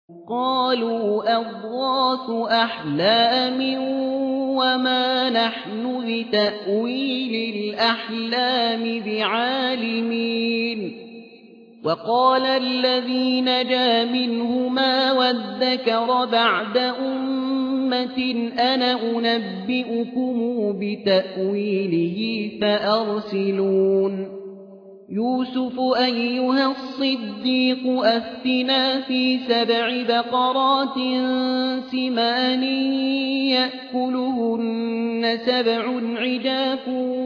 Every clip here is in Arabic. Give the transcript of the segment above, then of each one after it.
قالوا أضغاث أحلام وما نحن بتأويل الأحلام بعالمين وقال الذي نجا منهما وادكر بعد أمة أنا أنبئكم بتأويله فأرسلون يوسف أيها الصديق أفتنا في 7 بقرات سمان يأكلهن 7 عجاف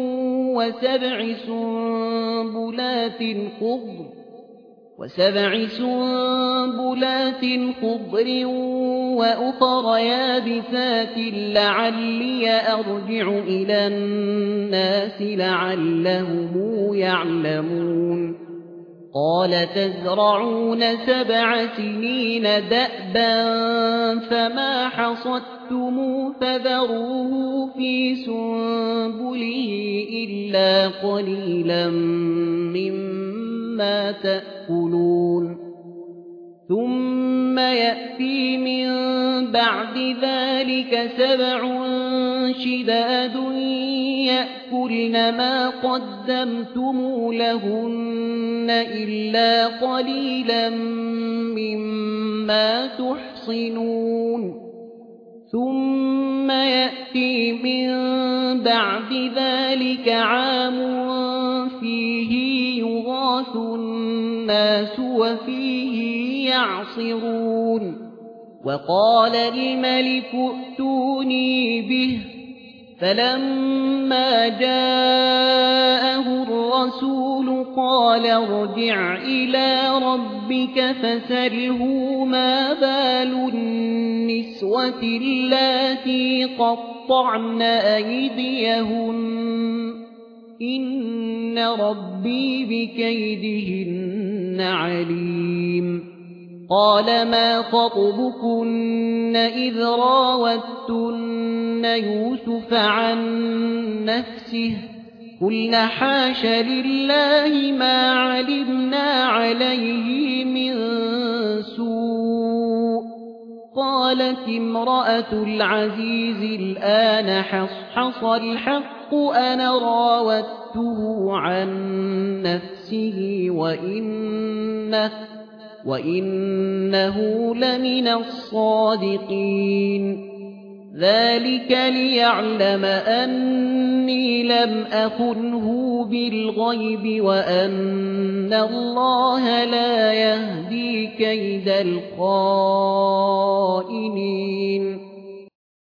وسبع سنبلات خضر وأخر يابسات لعلي أرجع إلى الناس لعلهم يعلمون قال تزرعون 7 سنين دأبا فما حصدتم فذروه في سنبله إلا قليلا مما تأكلون ثم يأتي من بعد ذلك 7 شداد يأكلن ما قدمتم لهن إلا قليلا مما تحصنون ثم يأتي من بعد ذلك عام فيه يغاث الناس وفيه يعصرون وقال الملك ائتوني به فلما جاءه الرسول قال ارجع إلى ربك فسله ما بال النسوة اللاتي قطعن أيديهن إن ربي بكيدهن عليم قال ما خطبكن إذ راوتن يوسف عن نفسه قلنا حاش لله ما علمنا عليه من سوء قالت امرأة العزيز الآن حصحص الحق أنا راودته عن نفسه وإنه لمن الصادقين ذلك ليعلم أني لم أخنه بالغيب وأن الله لا يهدي كيد الخائنين